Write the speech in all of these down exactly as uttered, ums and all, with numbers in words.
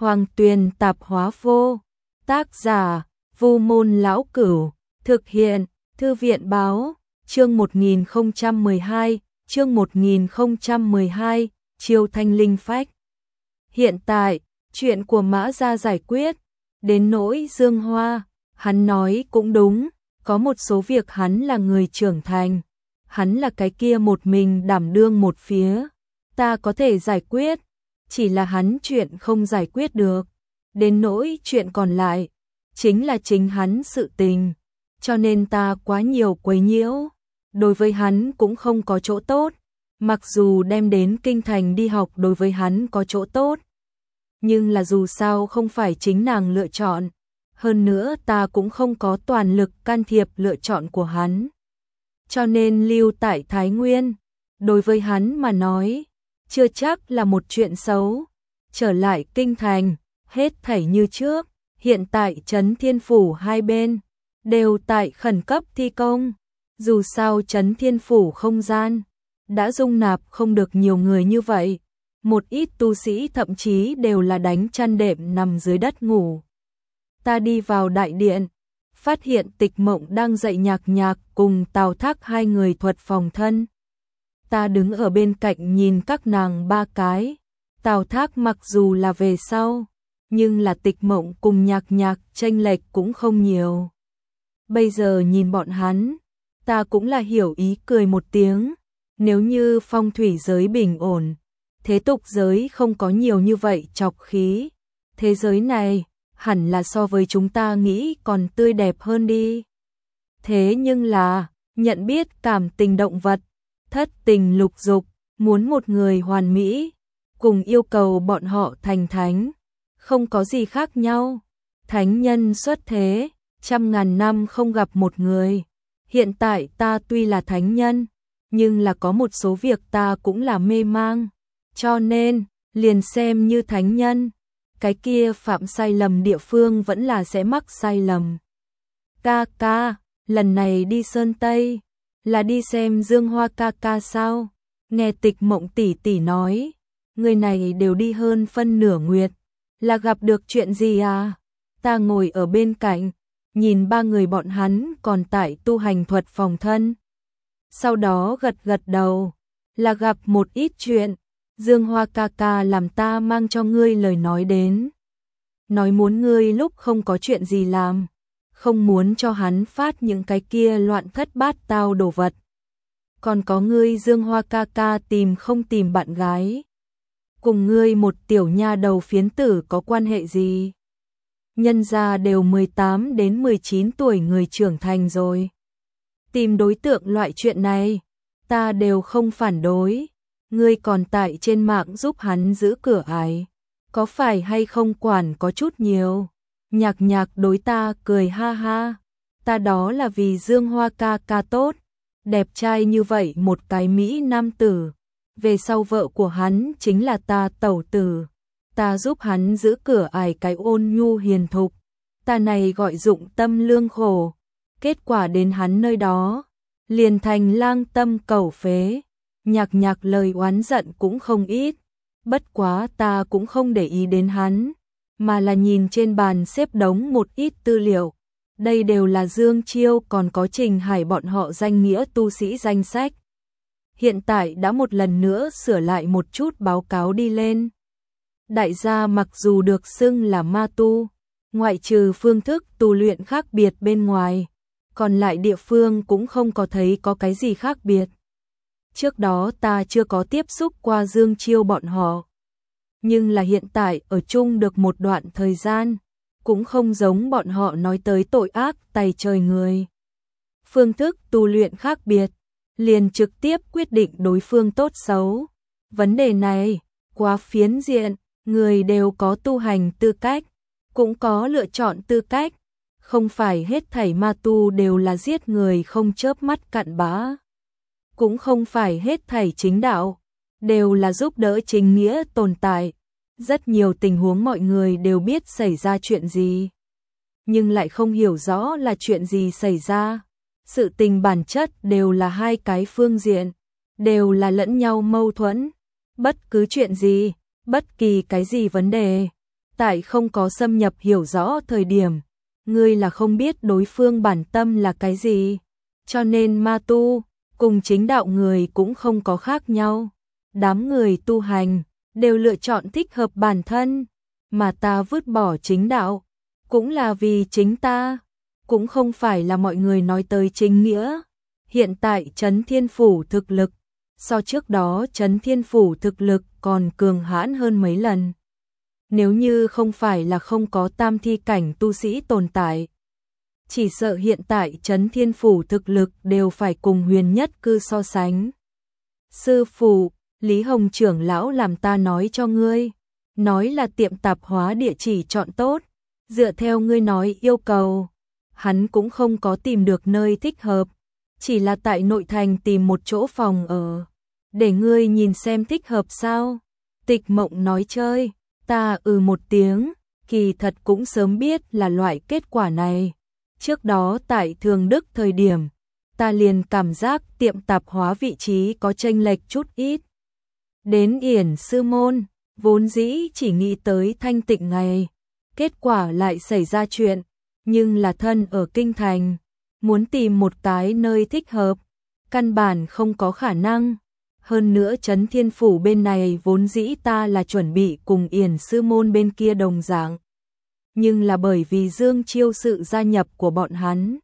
Hoàng Tuyền Tạp Hóa Vô. Tác giả: Vu Môn Lão Cửu. Thực hiện: Thư viện Báo. Chương một nghìn không trăm mười hai, chương một nghìn không trăm mười hai, Chiêu Thanh Linh Phách. Hiện tại, chuyện của Mã gia giải quyết, đến nỗi Dương Hoa, hắn nói cũng đúng, có một số việc hắn là người trưởng thành, hắn là cái kia một mình đảm đương một phía, ta có thể giải quyết, chỉ là hắn chuyện không giải quyết được, đến nỗi chuyện còn lại, chính là chính hắn sự tình, cho nên ta quá nhiều quấy nhiễu, đối với hắn cũng không có chỗ tốt, mặc dù đem đến kinh thành đi học đối với hắn có chỗ tốt, nhưng là dù sao không phải chính nàng lựa chọn, hơn nữa ta cũng không có toàn lực can thiệp lựa chọn của hắn. Cho nên lưu tại Thái Nguyên, đối với hắn mà nói, chưa chắc là một chuyện xấu. Trở lại kinh thành, hết thảy như trước, hiện tại Trấn Thiên Phủ hai bên, đều tại khẩn cấp thi công. Dù sao Trấn Thiên Phủ không gian, đã dung nạp không được nhiều người như vậy. Một ít tu sĩ thậm chí đều là đánh chăn đệm nằm dưới đất ngủ. Ta đi vào đại điện, phát hiện Tịch Mộng đang dạy Nhạc Nhạc cùng Tào Thác hai người thuật phòng thân. Ta đứng ở bên cạnh nhìn các nàng ba cái. Tào Thác mặc dù là về sau, nhưng là Tịch Mộng cùng Nhạc Nhạc chênh lệch cũng không nhiều. Bây giờ nhìn bọn hắn, ta cũng là hiểu ý cười một tiếng. Nếu như phong thủy giới bình ổn, thế tục giới không có nhiều như vậy chọc khí. Thế giới này, hẳn là so với chúng ta nghĩ còn tươi đẹp hơn đi. Thế nhưng là, nhận biết cảm tình động vật, thất tình lục dục, muốn một người hoàn mỹ, cùng yêu cầu bọn họ thành thánh, không có gì khác nhau. Thánh nhân xuất thế, trăm ngàn năm không gặp một người. Hiện tại ta tuy là thánh nhân, nhưng là có một số việc ta cũng là mê mang. Cho nên, liền xem như thánh nhân, cái kia phạm sai lầm địa phương vẫn là sẽ mắc sai lầm. Ca ca, lần này đi Sơn Tây, là đi xem Dương Hoa ca ca sao? Nghe Tịch Mộng tỷ tỷ nói, người này đều đi hơn phân nửa nguyệt, là gặp được chuyện gì à? Ta ngồi ở bên cạnh, nhìn ba người bọn hắn còn tại tu hành thuật phòng thân. Sau đó gật gật đầu, là gặp một ít chuyện. Dương Hoa ca ca làm ta mang cho ngươi lời nói đến. Nói muốn ngươi lúc không có chuyện gì làm, không muốn cho hắn phát những cái kia loạn thất bát tao đồ vật. Còn có ngươi Dương Hoa ca ca tìm không tìm bạn gái. Cùng ngươi một tiểu nha đầu phiến tử có quan hệ gì? Nhân gia đều mười tám đến mười chín tuổi người trưởng thành rồi. Tìm đối tượng loại chuyện này, ta đều không phản đối. Ngươi còn tại trên mạng giúp hắn giữ cửa ải, có phải hay không quản có chút nhiều? Nhạc Nhạc đối ta cười ha ha, ta đó là vì Dương Hoa ca ca tốt, đẹp trai như vậy một cái Mỹ nam tử, về sau vợ của hắn chính là ta tẩu tử, ta giúp hắn giữ cửa ải cái ôn nhu hiền thục, ta này gọi dụng tâm lương khổ, kết quả đến hắn nơi đó, liền thành lang tâm cẩu phế. Nhạc Nhạc lời oán giận cũng không ít, bất quá ta cũng không để ý đến hắn, mà là nhìn trên bàn xếp đống một ít tư liệu. Đây đều là Dương Chiêu còn có Trình Hải bọn họ danh nghĩa tu sĩ danh sách. Hiện tại đã một lần nữa sửa lại một chút báo cáo đi lên. Đại gia mặc dù được xưng là ma tu, ngoại trừ phương thức tu luyện khác biệt bên ngoài, còn lại địa phương cũng không có thấy có cái gì khác biệt. Trước đó ta chưa có tiếp xúc qua Dương Chiêu bọn họ. Nhưng là hiện tại ở chung được một đoạn thời gian, cũng không giống bọn họ nói tới tội ác tày trời người. Phương thức tu luyện khác biệt, liền trực tiếp quyết định đối phương tốt xấu. Vấn đề này, quá phiến diện, người đều có tu hành tư cách, cũng có lựa chọn tư cách. Không phải hết thảy ma tu đều là giết người không chớp mắt cặn bã. Cũng không phải hết thảy chính đạo, đều là giúp đỡ chính nghĩa tồn tại. Rất nhiều tình huống mọi người đều biết xảy ra chuyện gì, nhưng lại không hiểu rõ là chuyện gì xảy ra. Sự tình bản chất đều là hai cái phương diện, đều là lẫn nhau mâu thuẫn. Bất cứ chuyện gì, bất kỳ cái gì vấn đề, tại không có xâm nhập hiểu rõ thời điểm, ngươi là không biết đối phương bản tâm là cái gì, cho nên ma tu cùng chính đạo người cũng không có khác nhau. Đám người tu hành đều lựa chọn thích hợp bản thân, mà ta vứt bỏ chính đạo, cũng là vì chính ta, cũng không phải là mọi người nói tới chính nghĩa. Hiện tại Trấn Thiên Phủ thực lực, so trước đó Trấn Thiên Phủ thực lực còn cường hãn hơn mấy lần. Nếu như không phải là không có tam thi cảnh tu sĩ tồn tại, chỉ sợ hiện tại Trấn Thiên Phủ thực lực đều phải cùng Huyền Nhất Cư so sánh. Sư phụ, Lý Hồng trưởng lão làm ta nói cho ngươi, nói là tiệm tạp hóa địa chỉ chọn tốt, dựa theo ngươi nói yêu cầu, hắn cũng không có tìm được nơi thích hợp, chỉ là tại nội thành tìm một chỗ phòng ở, để ngươi nhìn xem thích hợp sao. Tịch Mộng nói chơi, ta ừ một tiếng, kỳ thật cũng sớm biết là loại kết quả này. Trước đó tại Thường Đức thời điểm, ta liền cảm giác tiệm tạp hóa vị trí có chênh lệch chút ít. Đến Yển Sư Môn, vốn dĩ chỉ nghĩ tới thanh tịnh ngày, kết quả lại xảy ra chuyện, nhưng là thân ở kinh thành, muốn tìm một cái nơi thích hợp, căn bản không có khả năng. Hơn nữa Trấn Thiên Phủ bên này vốn dĩ ta là chuẩn bị cùng Yển Sư Môn bên kia đồng dạng, nhưng là bởi vì Dương Chiêu sự gia nhập của bọn hắn,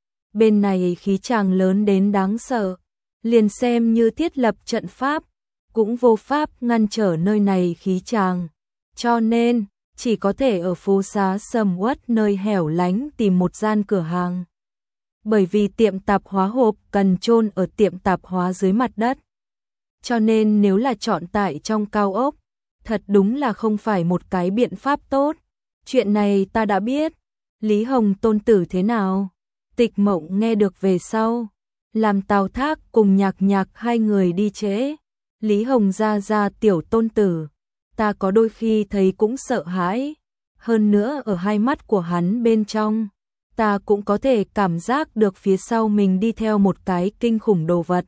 bên này khí tràng lớn đến đáng sợ, liền xem như thiết lập trận pháp, cũng vô pháp ngăn trở nơi này khí tràng, cho nên chỉ có thể ở phố xá sầm uất nơi hẻo lánh tìm một gian cửa hàng. Bởi vì tiệm tạp hóa hộp cần chôn ở tiệm tạp hóa dưới mặt đất, cho nên nếu là chọn tại trong cao ốc, thật đúng là không phải một cái biện pháp tốt. Chuyện này ta đã biết. Lý Hồng tôn tử thế nào? Tịch Mộng nghe được về sau, làm Tào Thác cùng Nhạc Nhạc hai người đi trễ. Lý Hồng ra ra tiểu tôn tử, ta có đôi khi thấy cũng sợ hãi, hơn nữa ở hai mắt của hắn bên trong, ta cũng có thể cảm giác được phía sau mình đi theo một cái kinh khủng đồ vật.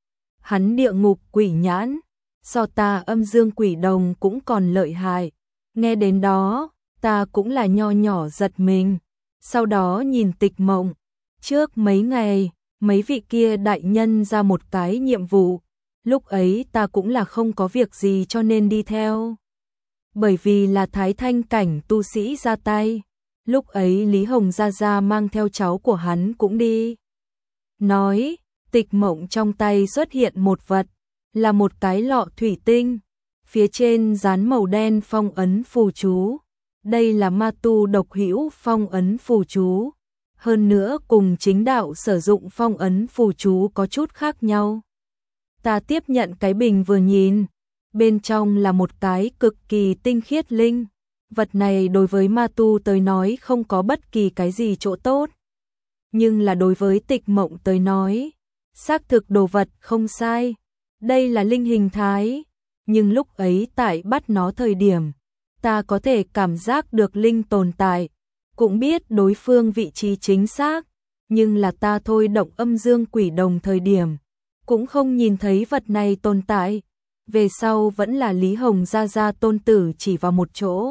Hắn địa ngục quỷ nhãn, so ta âm dương quỷ đồng cũng còn lợi hại. Nghe đến đó, ta cũng là nho nhỏ giật mình. Sau đó nhìn Tịch Mộng, trước mấy ngày, mấy vị kia đại nhân ra một cái nhiệm vụ, lúc ấy ta cũng là không có việc gì cho nên đi theo. Bởi vì là thái thanh cảnh tu sĩ ra tay, lúc ấy Lý Hồng Gia Gia mang theo cháu của hắn cũng đi. Nói, Tịch Mộng trong tay xuất hiện một vật, là một cái lọ thủy tinh, phía trên dán màu đen phong ấn phù chú. Đây là ma tu độc hữu phong ấn phù chú, hơn nữa cùng chính đạo sử dụng phong ấn phù chú có chút khác nhau. Ta tiếp nhận cái bình vừa nhìn, bên trong là một cái cực kỳ tinh khiết linh. Vật này đối với ma tu tới nói không có bất kỳ cái gì chỗ tốt, nhưng là đối với Tịch Mộng tới nói, xác thực đồ vật không sai. Đây là linh hình thái, nhưng lúc ấy tại bắt nó thời điểm, ta có thể cảm giác được linh tồn tại, cũng biết đối phương vị trí chính xác, nhưng là ta thôi động âm dương quỷ đồng thời điểm, cũng không nhìn thấy vật này tồn tại. Về sau vẫn là Lý Hồng Gia Gia tôn tử chỉ vào một chỗ,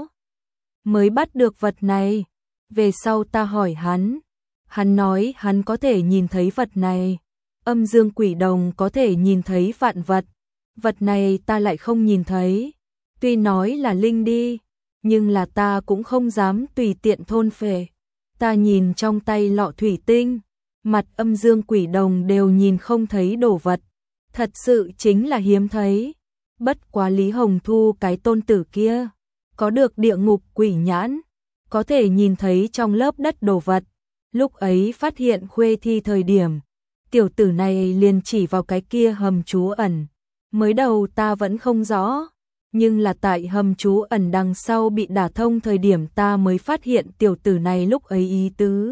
mới bắt được vật này. Về sau ta hỏi hắn, hắn nói hắn có thể nhìn thấy vật này, âm dương quỷ đồng có thể nhìn thấy vạn vật, vật này ta lại không nhìn thấy. Tuy nói là linh đi, nhưng là ta cũng không dám tùy tiện thôn phệ. Ta nhìn trong tay lọ thủy tinh, mặt âm dương quỷ đồng đều nhìn không thấy đồ vật, thật sự chính là hiếm thấy. Bất quá Lý Hồng Thu cái tôn tử kia, có được địa ngục quỷ nhãn, có thể nhìn thấy trong lớp đất đồ vật. Lúc ấy phát hiện Khuê Thi thời điểm, tiểu tử này liền chỉ vào cái kia hầm trú ẩn. Mới đầu ta vẫn không rõ, nhưng là tại hầm trú ẩn đằng sau bị đả thông thời điểm ta mới phát hiện tiểu tử này lúc ấy ý tứ.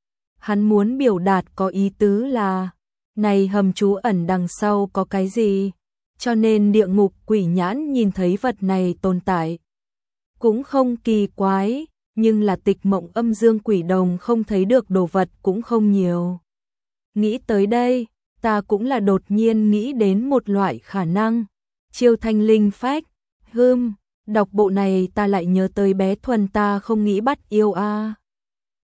Hắn muốn biểu đạt có ý tứ là, này hầm trú ẩn đằng sau có cái gì, cho nên địa ngục quỷ nhãn nhìn thấy vật này tồn tại. Cũng không kỳ quái, nhưng là Tịch Mộng âm dương quỷ đồng không thấy được đồ vật cũng không nhiều. Nghĩ tới đây, ta cũng là đột nhiên nghĩ đến một loại khả năng, chiêu thanh linh phách. Hừm, Đọc bộ này ta lại nhớ tới bé Thuần ta không nghĩ bắt yêu a.